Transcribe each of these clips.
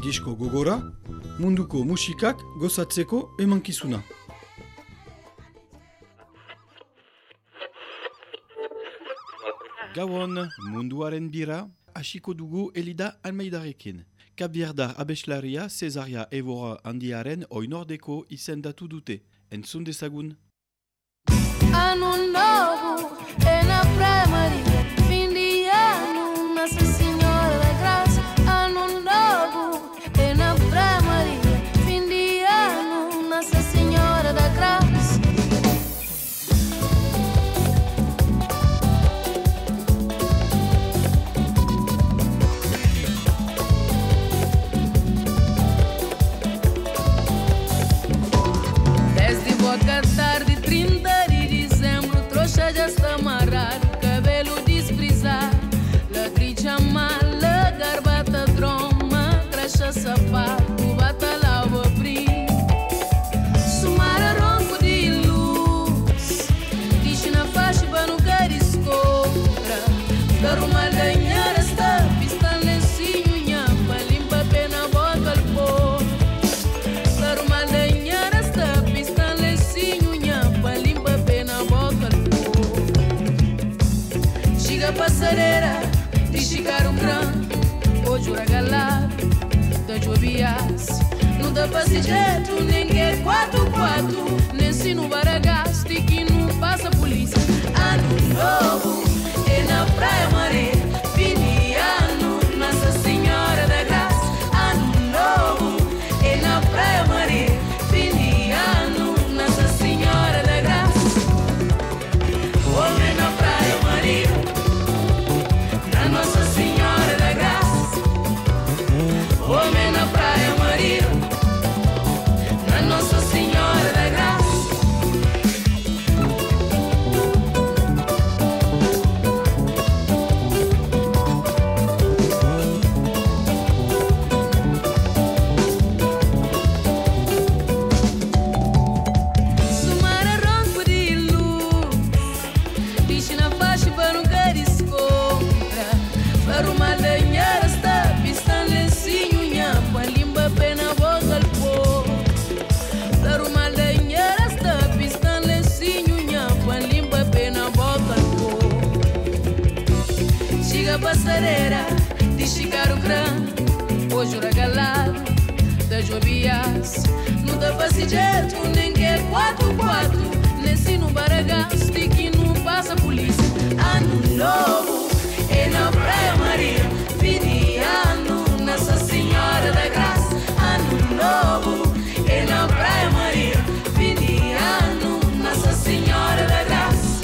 Disko gogora, munduko musikak gozatzeko emankizuna. Gauan munduaren bira, hasiko dugu Elida Almeidarekin. Kabierdar abeslaria Cesaria Evora handiaren oinordeko izendatu dute. Entzun dezagun. Ano novo é na Praia Maria, fim de ano, Nossa Senhora da Graça. Ano novo é na Praia Maria, fim de ano, Nossa Senhora da Graça. Desde boa tarde, 30 de dezembro, trouxa já está amarrado, cabelo desprezado, ladrilha mala, garbata droma, cracha sapato, bata lava brim. Sumara ronco de luz, diz na faixa para não querer escobra, dar uma danhara está, pista lencinho, nhapa, limpa pena, bota o pó, dar uma danhara está, pista lencinho, nhapa, limpa pena, bota o pó. Chega passareira, de chegar um grande, hoje o regalado, da jovias, não dá pra ser jeito, ninguém 4-4, nem se não baragaste que não passa polícia. Ano novo é na Praia Maria, fim de ano, Nossa Senhora da Graça. Ano novo é na Praia Maria, fim de ano, Nossa Senhora da Graça. Homem na Praia Maria, na Nossa Senhora da Graça. Homem na Praia Maria, na Nossa Senhora da Graça. Sumara ronco de luz, diz na faixa para não querer escobra, para uma danhara está, pista lencinho, nhapa, limpa pena, bota o pó. Para uma danhara está, pista lencinho, nhapa, limpa pena, bota o pó. Chega passareira, de chegar o grande, hoje o regalado, da jovias, não dá pra se jeito, ninguém 4-4, nem se não baragaste que não passa polícia. Ano novo é na Praia Maria, fim de ano, Nossa Senhora da Graça. Ano novo é na Praia Maria, fim de ano, Nossa Senhora da Graça.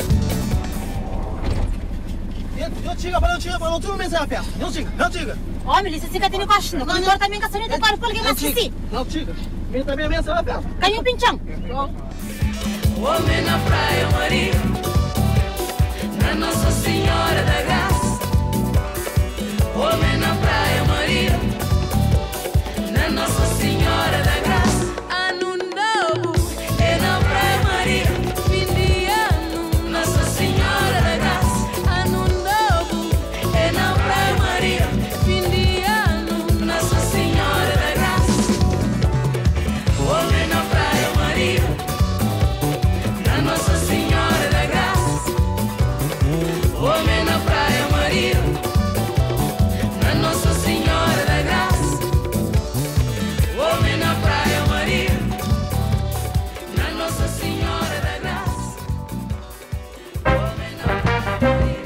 não tu mensagem aberta. Não chega, não chega. Ó, Melissa, você tem costa. Não, não, também que você não tem porque mais assim. Não chega. Vem também a mensagem aberta. Caiu um pinchão. Homem na Praia Maria, na Nossa Senhora da Graça. Homem na Praia Maria, na Nossa Senhora da Graça. Ano novo é na Praia Maria, fim de ano, Nossa Senhora da Graça. Ano novo é na Praia Maria, fim de ano, Nossa Senhora da Graça. Homem na Praia Maria, na Nossa Senhora da Graça. Homem na Praia Maria, na Nossa Senhora da Graça. Homem na Praia Maria, na Nossa Senhora da Graça. Homem na Praia Maria.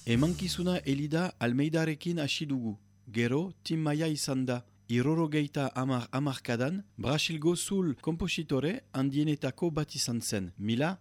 Emankizuna Elida Almeidarekin hasi dugu. Gero, Tim Maia izan da. 70 hamarkadan, Brasilgo zul kompositore handienetako bat izan zen.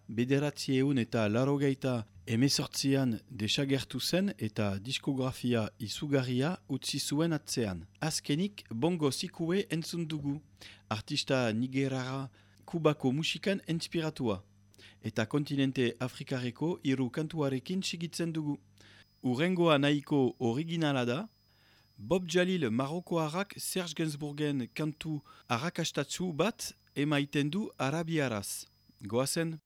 1980 desagertu zen eta diskografia izugarria utzi zuen atzean. Azkenik, bongo zikue entzun dugu. Artista nigerara Kubako musikan inspiratua. Eta kontinente Afrikareko 3 kantuarekin sigitzen dugu. Urrengoa nahiko originala da, Bob Jalil Marokoarrak Serge Gainsbourgen kantu arrakastatsu bat emaiten du arabiaraz. Goazen?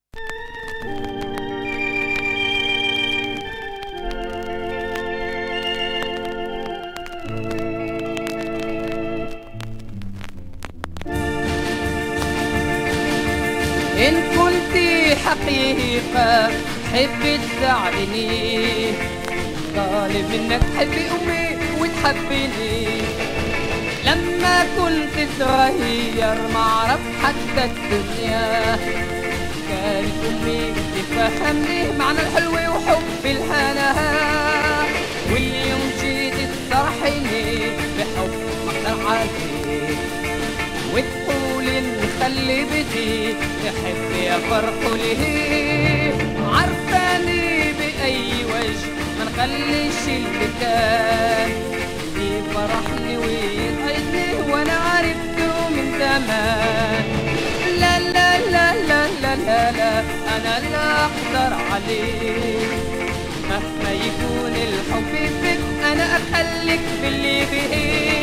إن كنت حقيقة حبي تساعدني طالب منك حبي أمي وتحبيني لما كنت صغير معرف حتى الدنيا كانت أمي تفهمني معنى الحلو وحب الحنان واليوم جيت تصرحيني بحب مقدر عليك وتقولي نخلي بدي تحبي أفرح ليه عرفاني بأي وجه ما نخليش اللي كان يفرحني ويسعدني وانا عرفته من زمان لا لا لا لا لا لا لا انا لا اقدر عليه مهما يكون الحب فيك انا اخليك باللي بيه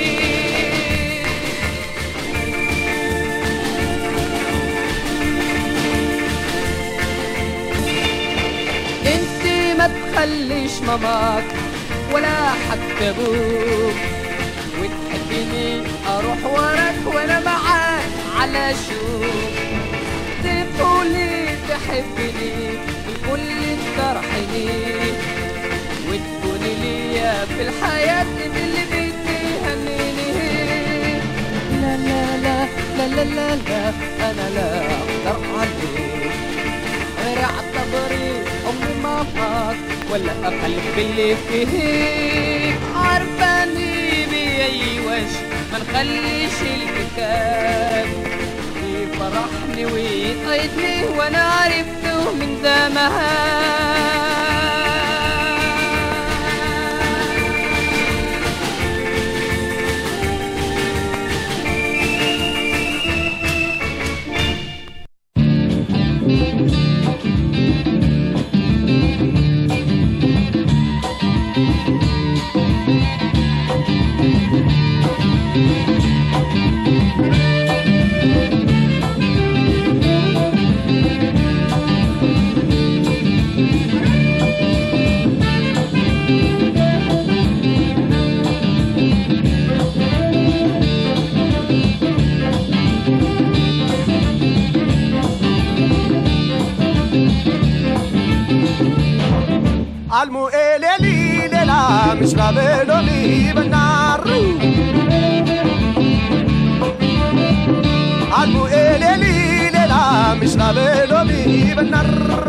ما تخليش ماماك ولا حتى ابوك وتحبيني اروح وراك وانا معاك على شوك تقولي تحبيني الكل تفرحيني وتكوني ليا في الحياة اللي بتهنيني لا لا لا لا لا لا لا انا لا اقدر عليك غير اعتبري أمي ماماك ولا أخليك باللي فيه عارفاني بأي وجه ما نخليش اللي كان يفرحني ويسعدني وأنا عرفته من زمان علمو إلي لا مش قابلو لي بالنار علمو إلي لا مش قابلو لي بالنار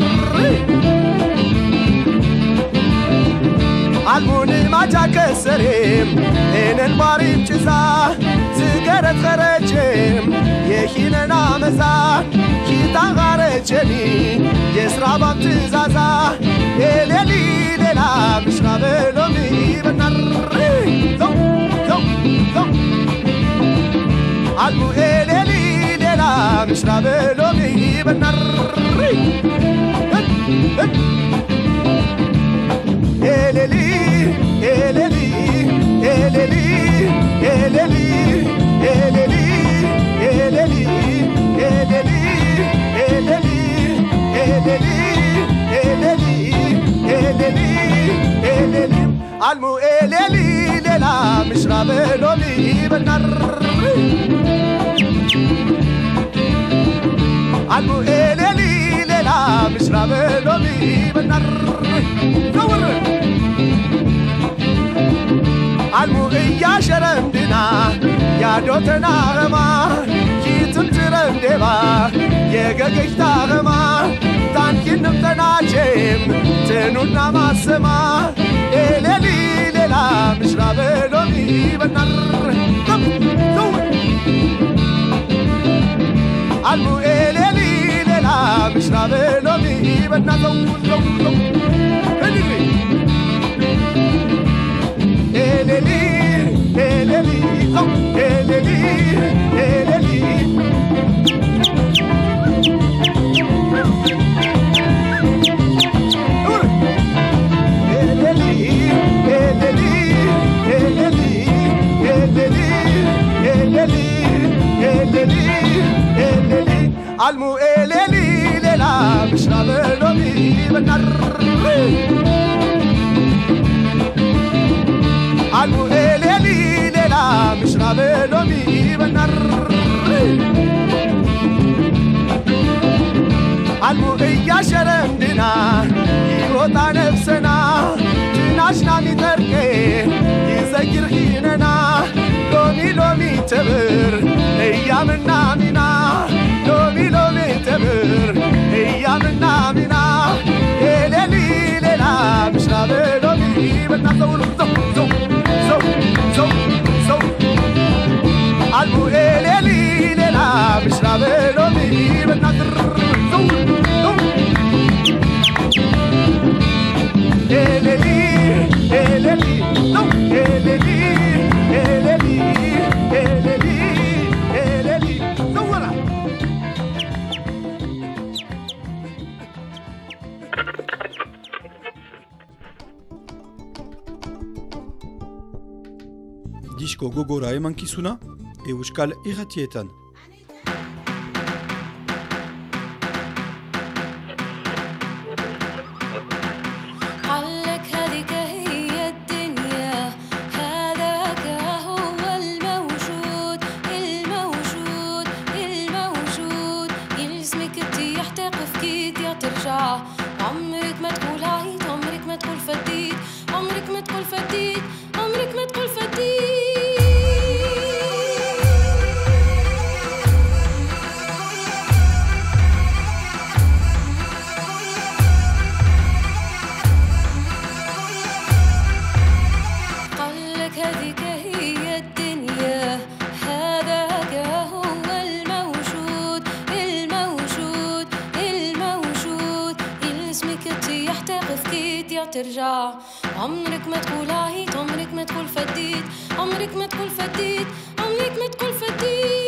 علموني ما جاك السريم إن الباريم جزا زقرت خرجيم يخيننا مزا كيتا غارجني يسرع بامتزازا إلي لا مش قابلو لي بالنار ذو ذو ذو علمو إلي لا مش قابلو لي بالنار إلي إلي إلي إلي إلي إلي علمو إلي لا مش قابلو لي بالنار علمو إلي لا مش قابلو لي بالنار علمو إيا شرمدنا يا دوتنا غما كيتم ترمدبا يغغش تاغما تانكي نمتنا جيم تنونا ما سما ليلي ليلة مش رابلومي بالنار عالمو ليلي ليلة مش رابلومي بالنار عالمو ليلي ليلة مش رابلومي بالنار عالمو ليلي ليلة مش رابلومي بالنار عالمو يا شرندنا يوطا نفسنا تناشنا متركي يذكر حيننا لومي لومي تبر ايامنا منا لومي لومي تبر ايامنا منا ليلي ليلة مش رابلومي بالنار زو زو زو زو عالمو ليلي ليلة مش رابلومي بالنار زو زو ليلي ليلي زو ليلي ليلي ليلي زورا Disko gogora emankizuna, Euskal Irratietan. عمرك ما تقول عيد عمرك ما تقول فديت عمرك ما تقول فديت عمرك ما تقول فديت قالك هذيك هي الدنيا هذاك هو الموجود الموجود الموجود اسمك تطيح تقف كيت يا ترجع عمرك ما تقول عيد عمرك ما تقول فديت عمرك ما تقول فديت عمرك ما تقول فديت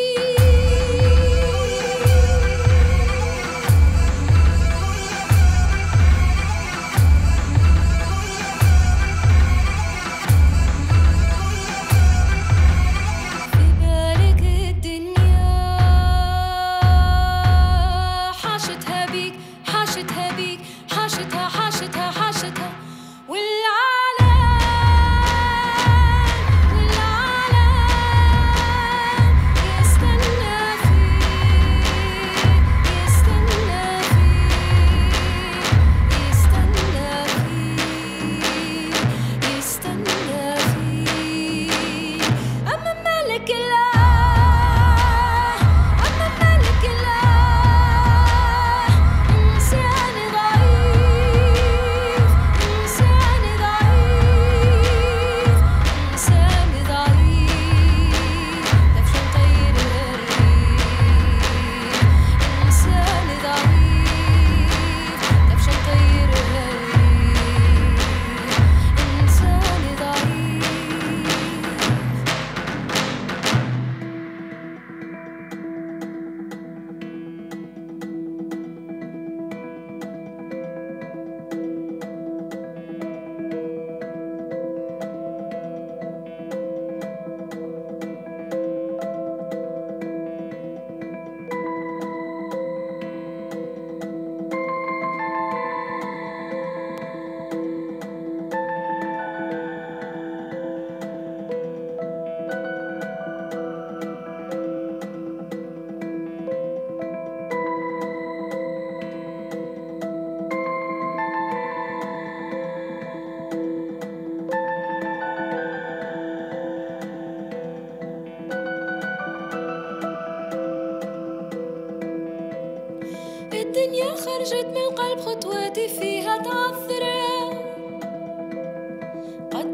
الدنيا خرجت من القلب خطواتي فيها تعثرة قد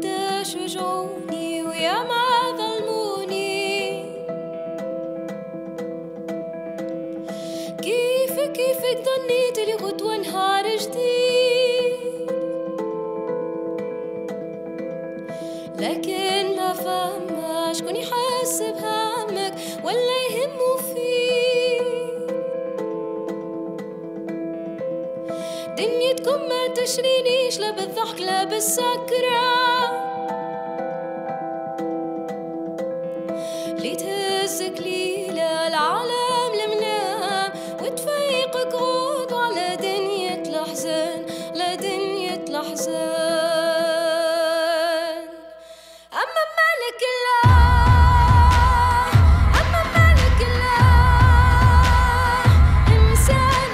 كيفك ظنيت لي غدوة نهار جديد، لكن ما فهمها شكون يحس بهمك ولا يهمه فيك. دنيتكم ما تشرينيش لا بالضحك لا بالسكرة، اللي تهزك ليلة العالم المنام وتفيقك غود على دنيا الأحزان، على دنيا الأحزان. أما مالك الله، أما مالك الله، إنسان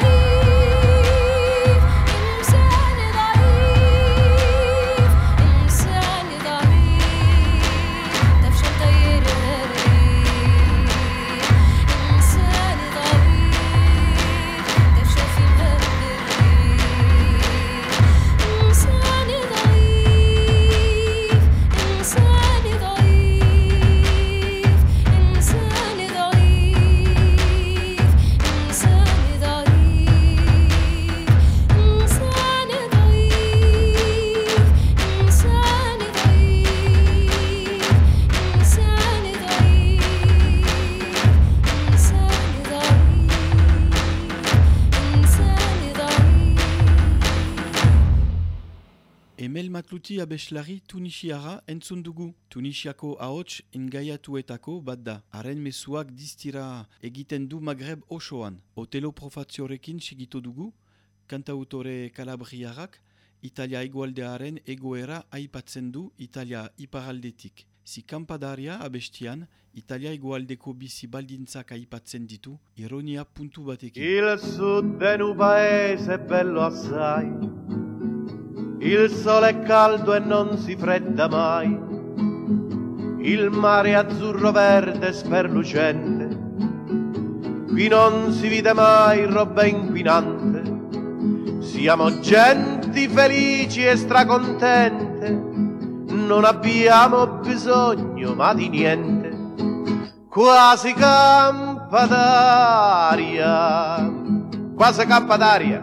ضعيف، إنسان ضعيف، إنسان ضعيف، تفشل طير الريح. إنسان ضعيف، تفشل في الهرب الريح. إنسان ضعيف، إنسان ضعيف، إنسان ضعيف، إنسان ضعيف، إنسان ضعيف، إنسان ضعيف، إنسان ضعيف. Emel Matluti abeslari Tunisiara entzun dugu. Tunisiako ahots engaiatuetako bat da. Haren mezuak distira egiten du Magreb osoan. Otelo Profatiorekin segitu dugu, kantautore kalabriarrak Italia egualdearen egoera aipatzen du Italia iparaldetik. Si Campadaria abestian, Italia egualdeko bizi baldintzak aipatzen ditu, ironia puntu batekin. Il sud è un paese bello assai, il sole è caldo e non si fredda mai, il mare è azzurro verde sperlucente, qui non si vede mai roba inquinante, siamo genti felici e stracontente, non abbiamo bisogno ma di niente, quasi campa d'aria, quasi campa d'aria.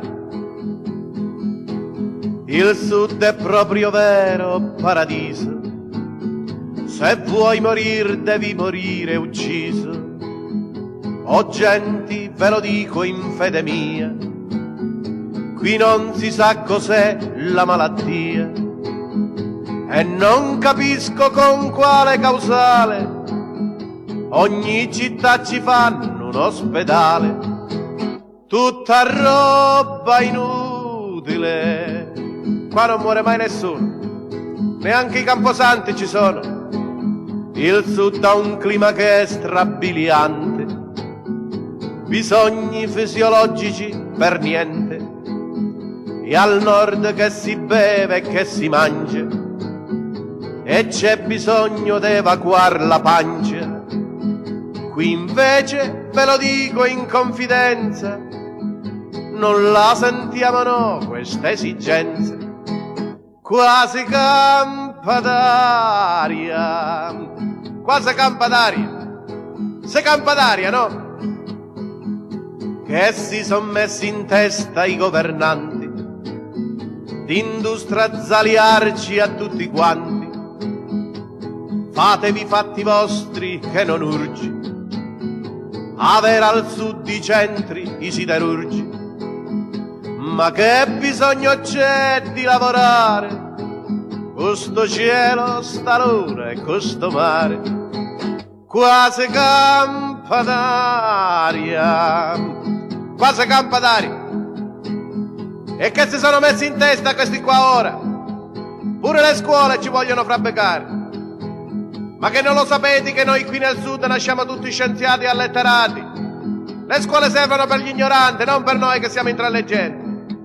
Il sud è proprio vero paradiso, se vuoi morir devi morire ucciso. Oh genti, ve lo dico in fede mia, qui non si sa cos'è la malattia e non capisco con quale causale ogni città ci fanno un ospedale, tutta roba inutile. Qua non muore mai nessuno, neanche i camposanti ci sono. Il sud ha un clima che è strabiliante, bisogni fisiologici per niente, e al nord che si beve e che si mangia, e c'è bisogno d'evacuar la pancia. Qui invece, ve lo dico in confidenza, non la sentiamo no questa esigenza, quasi campa d'aria, quasi campa d'aria, se campa d'aria no? Che si son messi in testa i governanti di industrializzarci a tutti quanti, fatevi i fatti vostri che non urgi avere al sud i centri, i siderurgi. Ma che bisogno c'è di lavorare, questo cielo, sta luna e questo mare, quasi campa d'aria, quasi campa d'aria. E che si sono messi in testa questi qua ora? Pure le scuole ci vogliono frabbecare. Ma che non lo sapete che noi qui nel sud nasciamo tutti scienziati e alletterati? Le scuole servono per gli ignoranti, non per noi che siamo intelligenti.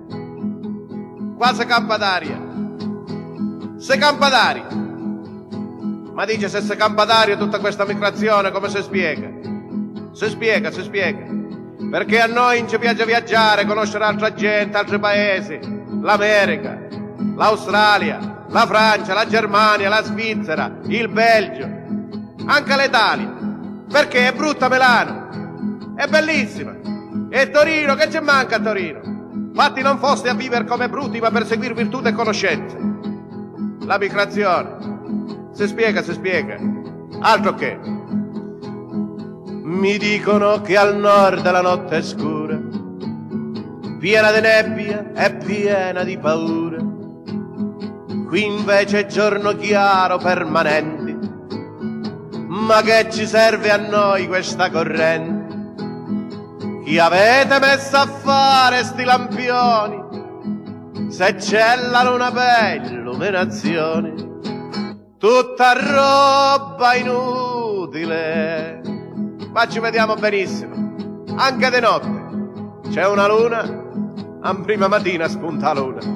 Quasi campa d'aria, se campa d'aria. Ma dice, se campa d'aria tutta questa migrazione come si spiega? Si spiega. Perché a noi ci piace viaggiare, conoscere altra gente, altri paesi, l'America, l'Australia, la Francia, la Germania, la Svizzera, il Belgio, anche l'Italia. Perché è brutta Milano, è bellissima, E Torino, che ci manca a Torino? Infatti non foste a vivere come bruti, ma per seguire virtù e conoscenze. La migrazione. Si spiega. Altro che. Mi dicono che al nord la notte è scura, piena di nebbia e piena di paura. Qui invece è giorno chiaro permanente. Ma che ci serve a noi questa corrente? Chi avete messo a fare sti lampioni, se c'è la luna per illuminazione? Tutta roba inutile, ma ci vediamo benissimo, anche di notte. C'è una luna, a prima mattina spunta la luna.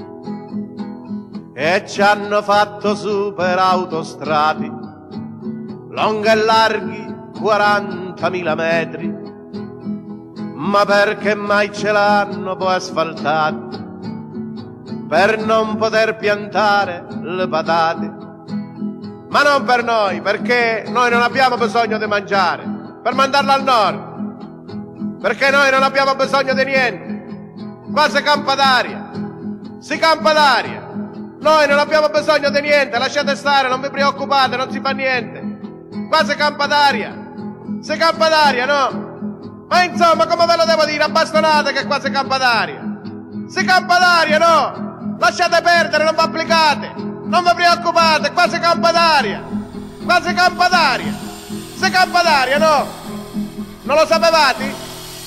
E ci hanno fatto super autostradi, lunghi e larghi 40.000 metri. Ma perché mai ce l'hanno poi asfaltati? Per non poter piantare le patate. Ma non per noi, perché noi non abbiamo bisogno di mangiare, per mandarlo al nord. Perché noi non abbiamo bisogno di niente. Qua si campa d'aria. Si campa d'aria. Noi non abbiamo bisogno di niente, lasciate stare, non vi preoccupate, non si fa niente. Qua si campa d'aria. Si campa d'aria, no? Ma insomma, come ve lo devo dire, abbastonate che qua si campa d'aria. Si campa d'aria, no? Lasciate perdere, non vi applicate. Non vi preoccupate, qua si campa d'aria. Qua si campa d'aria. Si campa d'aria, no? Non lo sapevate?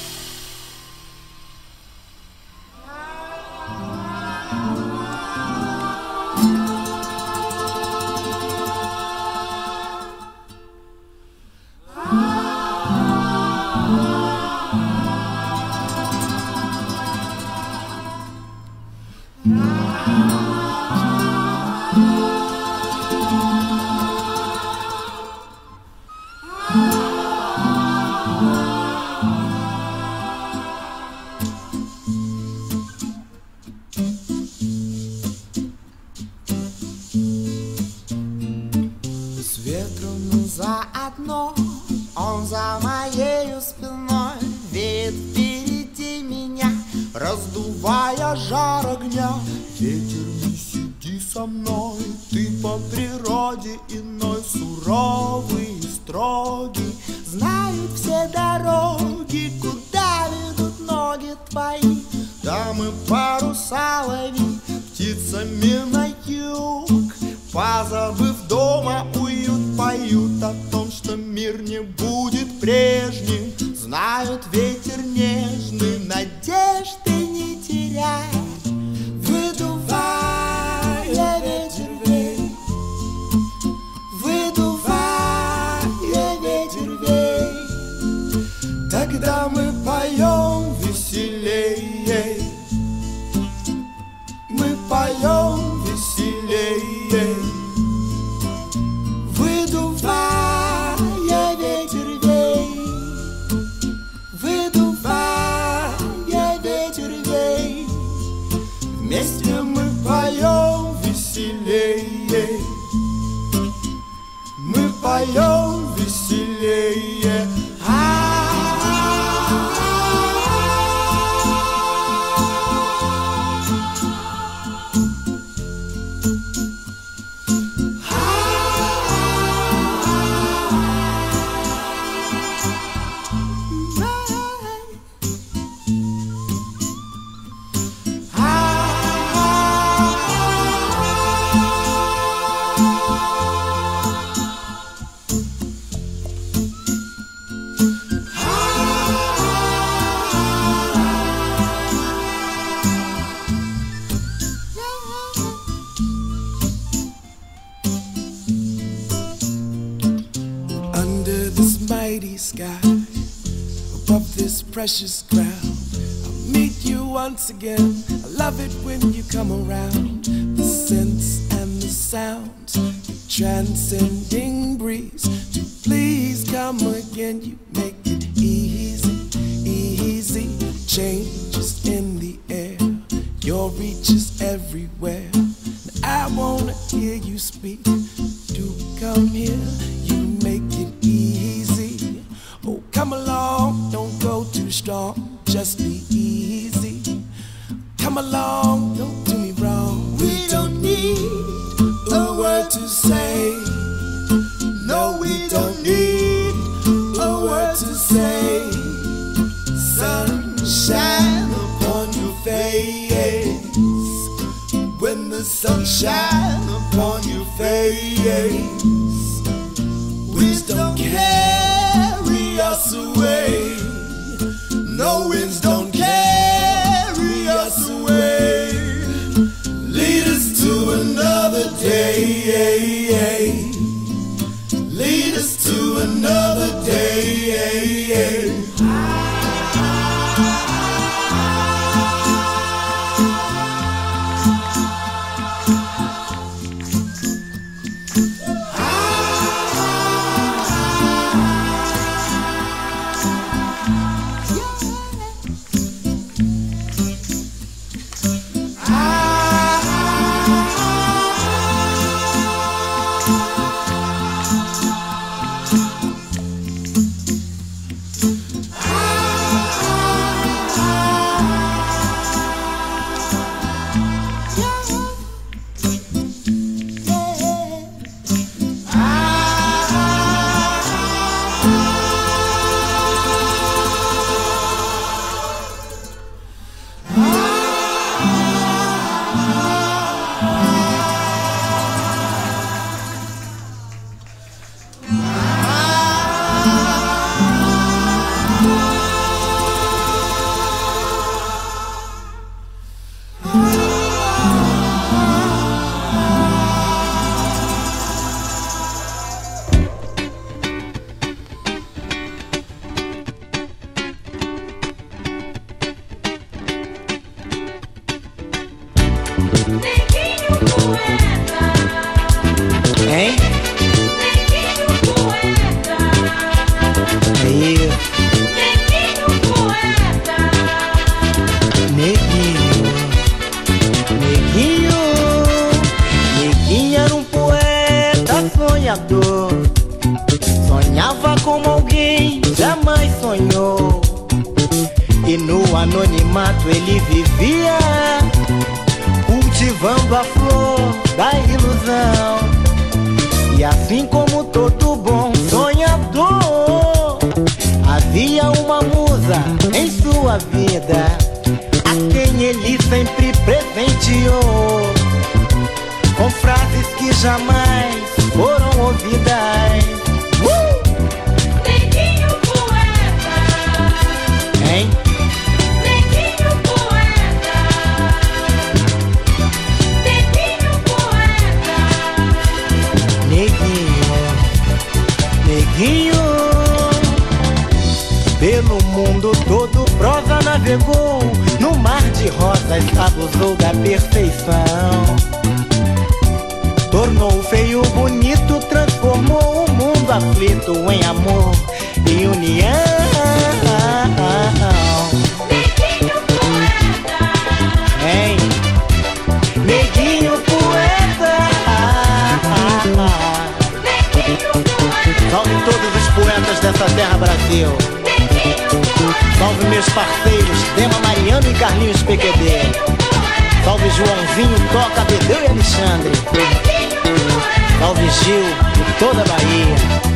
Он за моею спиной веет впереди меня, раздувая жар огня. Ветер, не сиди со мной, ты по природе иной, суровый и строгий. Знают все дороги, куда ведут ноги твои. Там и паруса лови, птицами на юг. Позабыв дома уют, поют о том, что мир не будет прежним. Знают ветер нежный, надежды не теряй. Выдувая ветер вей, выдувая ветер вей. Тогда мы поем веселей, мы поем веселей. Выдувая ветер вей, выдувая ветер вей. Вместе мы поем веселей, мы поем веселее. Precious ground, I'll meet you once again. I love it when you come around. The scents and the sounds, the transcending breeze. To please come again, you make it easy, easy. Changes in the air, your reach is everywhere. And I wanna hear you speak. Do come here, you make it easy. Oh, come along, don't go too too strong, just be easy. Come along, don't do me wrong. We don't need a word to say. No, we don't need a word to say. Sunshine upon your face. When the sun shines upon your face, winds don't carry us away. No winds don't carry us away. Lead us to another day. Lead us to another day. Sonhava como alguém jamais sonhou, e no anonimato ele vivia, cultivando a flor da ilusão. E assim como todo bom sonhador, havia uma musa em sua vida, a quem ele sempre presenteou, com frases que jamais foram ouvidas. Neguinho poeta, Hein? neguinho poeta, neguinho poeta. Neguinho, pelo mundo todo prosa navegou, no mar de rosas abusou da perfeição. Tornou o feio bonito, transformou o mundo aflito em amor e união. Neguinho poeta, Hein? Neguinho poeta. neguinho poeta, Salve todos os poetas dessa terra, Brasil. neguinho poeta, Salve meus parceiros, Dema, Mariano e Carlinhos PQD. Salve Joãozinho, Toca, Bedeu e Alexandre. Salve Gil e toda a Bahia.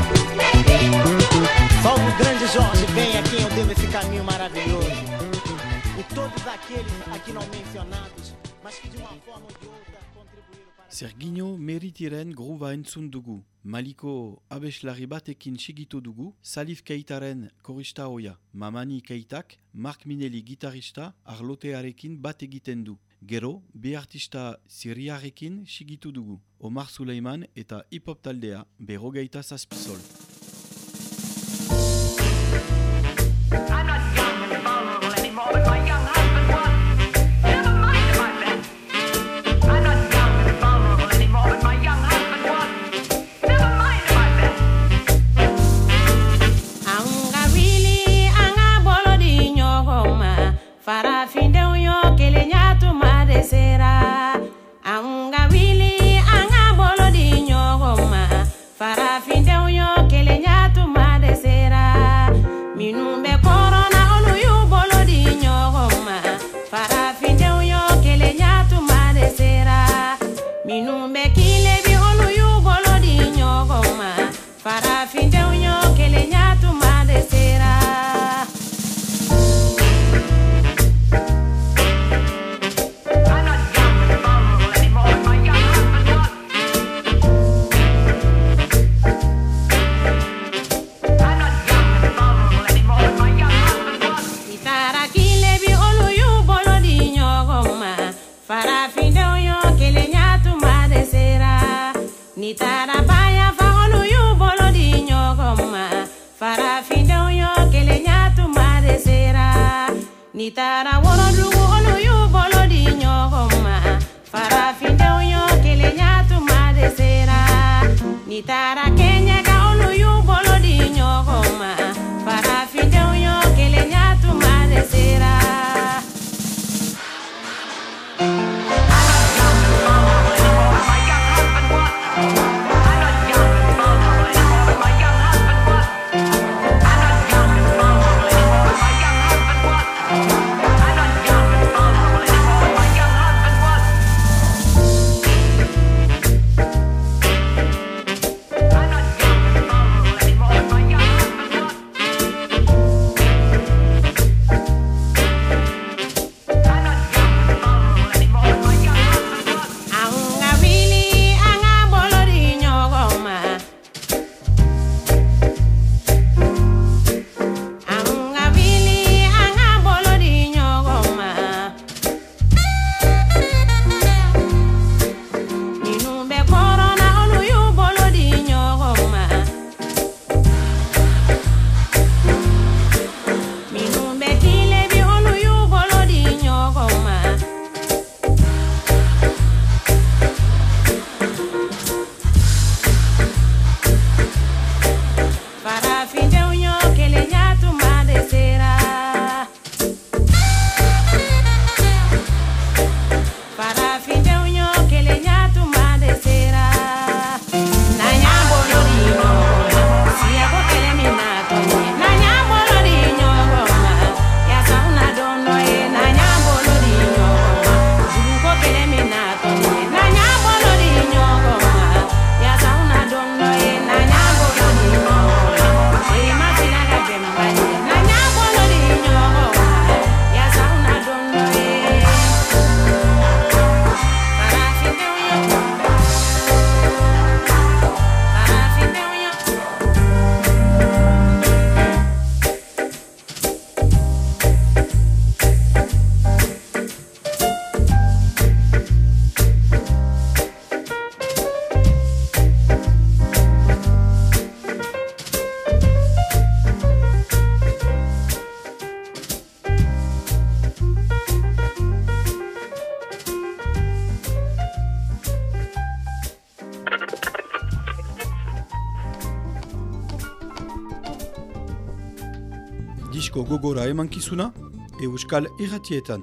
Salve o grande Jorge Ben, a quem eu devo esse caminho maravilhoso. E todos aqueles aqui não mencionados, mas que de uma forma ou de outra contribuíram para... Serginho meritiren gruba entzun dugu. Maliko abeslari batekin sigitu dugu, Salif Keitaren korista hoia. Mamani Keitak, Mark Minelli gitarista, arlotearekin bat egiten du. Gero, bi artista siriarekin sigitu dugu. Omar Suleiman eta hip-hop taldea, berrogeita zazpizol. I'm not young and vulnerable anymore, but my young husband was. Never mind about that. I'm not young and vulnerable anymore, but my young husband was. Never mind about that. anga wili anga bolo di nyogoma fara finde uyo kele nyatu madesera. Anga wili anga bolo di nyogoma fara finde uyo kele Nitara worodugu onu yu bolo di nyogoma. Farafinde unyo kele nyatu madesera. Nitara Kenya ka onu yu bolo di nyogoma. Farafinde unyo kele nyatu madesera. Disko gogora emankizuna, Euskal Irratietan.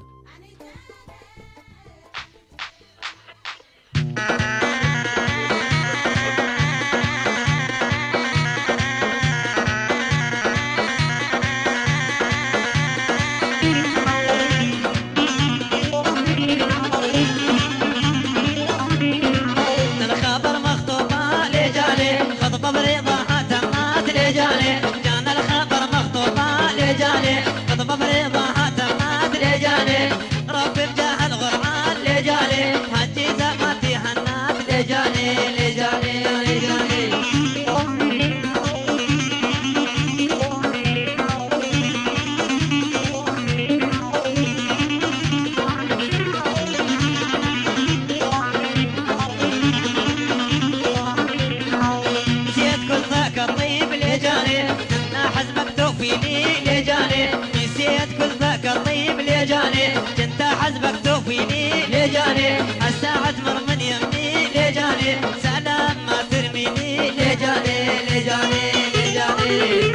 جنت حزبك توفيني لجاني الساعة تمر من يمني لجاني سلام ما ترميني لجاني لجاني لجاني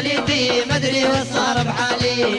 والدي مدري وش صار بحالي.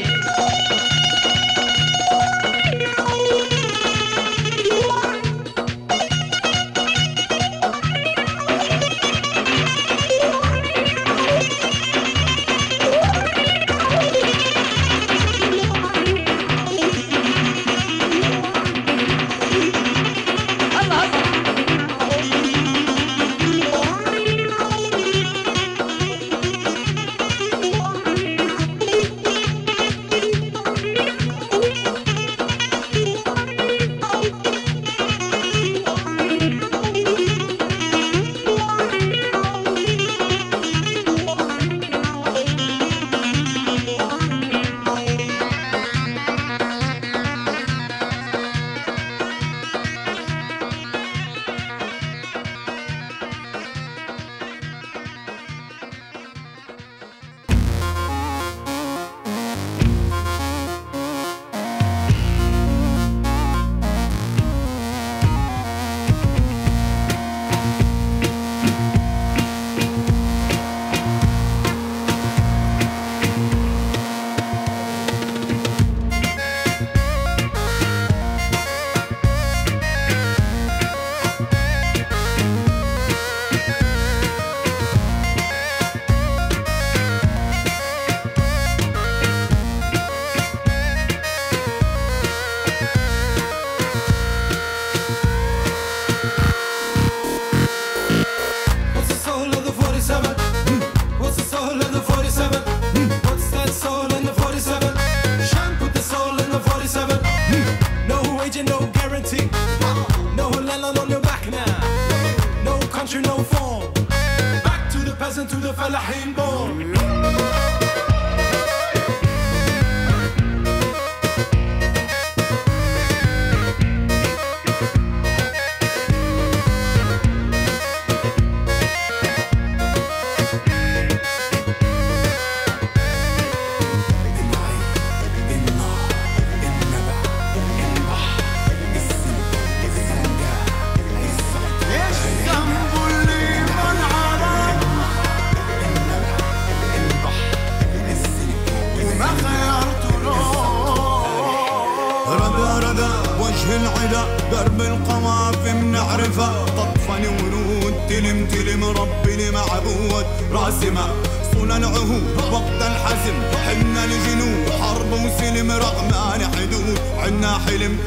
درب القوافم نعرفه طفن ورود تلم تلم ربي لمعبود راسمه صنع عهود وقت الحزم حنا الجنود حرب وسلم رغمان حدود عنا حلم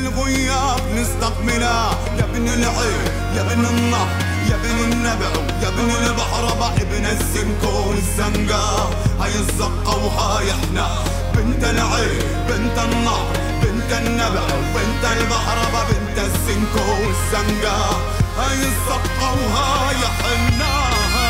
الغياب نستقبله يا ابن العين يا ابن النهر يا ابن النبع يا ابن البحر ابن السمكو والزنقة هاي الزقة وهاي احنا بنت العين بنت النهر بنت النبع بنت البحر بنت السمكو والزنقة هاي الزقة وهاي احنا.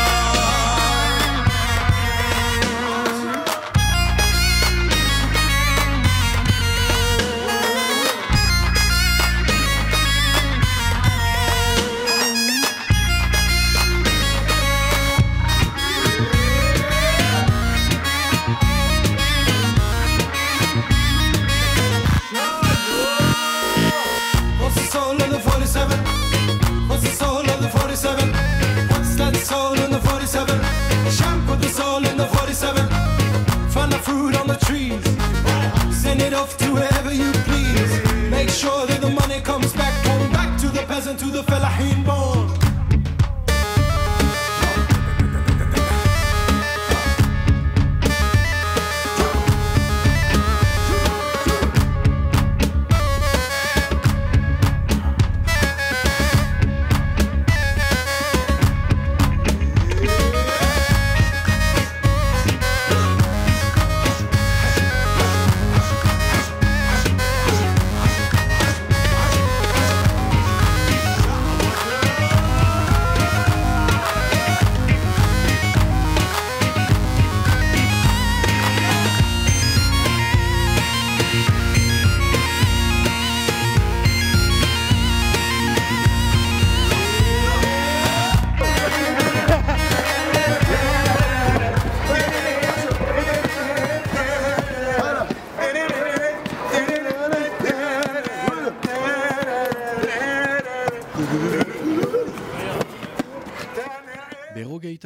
Find the fruit on the trees, send it off to wherever you please. Make sure that the money comes back, come back to the peasant, to the fellahin born.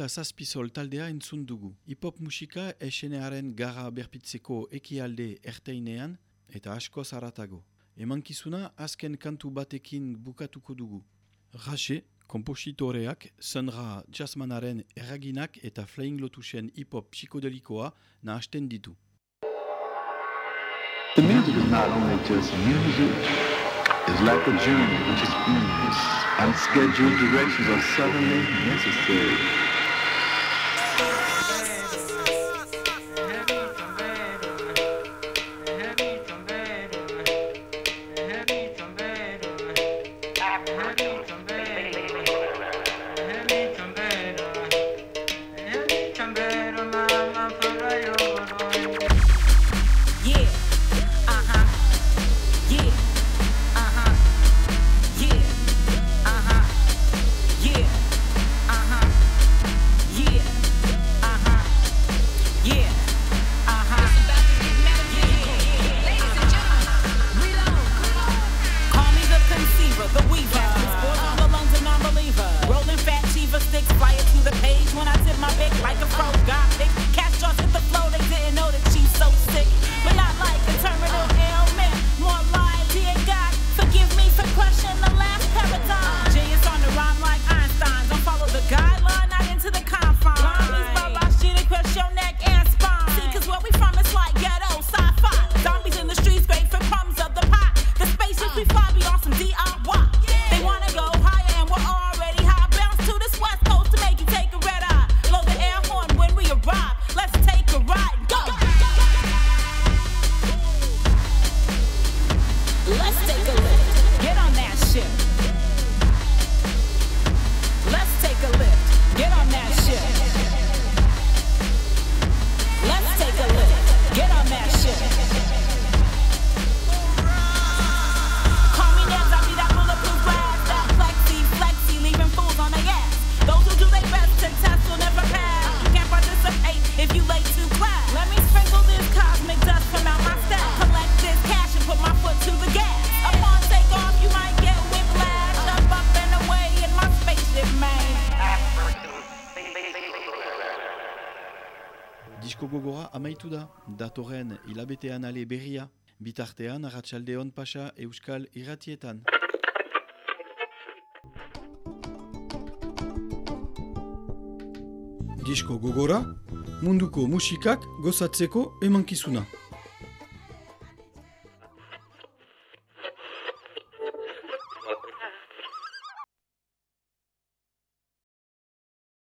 musika zazpizol taldea entzun dugu. Hip-hop musika esenearen gara berpitzeko ekialde erteinean eta askoz haratago. Emankizuna azken kantu batekin bukatuko dugu. Rache, kompositoreak, Sandra Jazzmanaren erraginak eta Flying Lotusen hip-hop psikodelikoa nahasten ditu. The music is not only just music, it's like a journey which is endless. Unscheduled directions are suddenly necessary. Disko gogora amaitu da, datorren hilabetean ale berria, bitartean arratsaldeon pasa Euskal Irratietan. Disko gogora, munduko musikak gozatzeko emankizuna.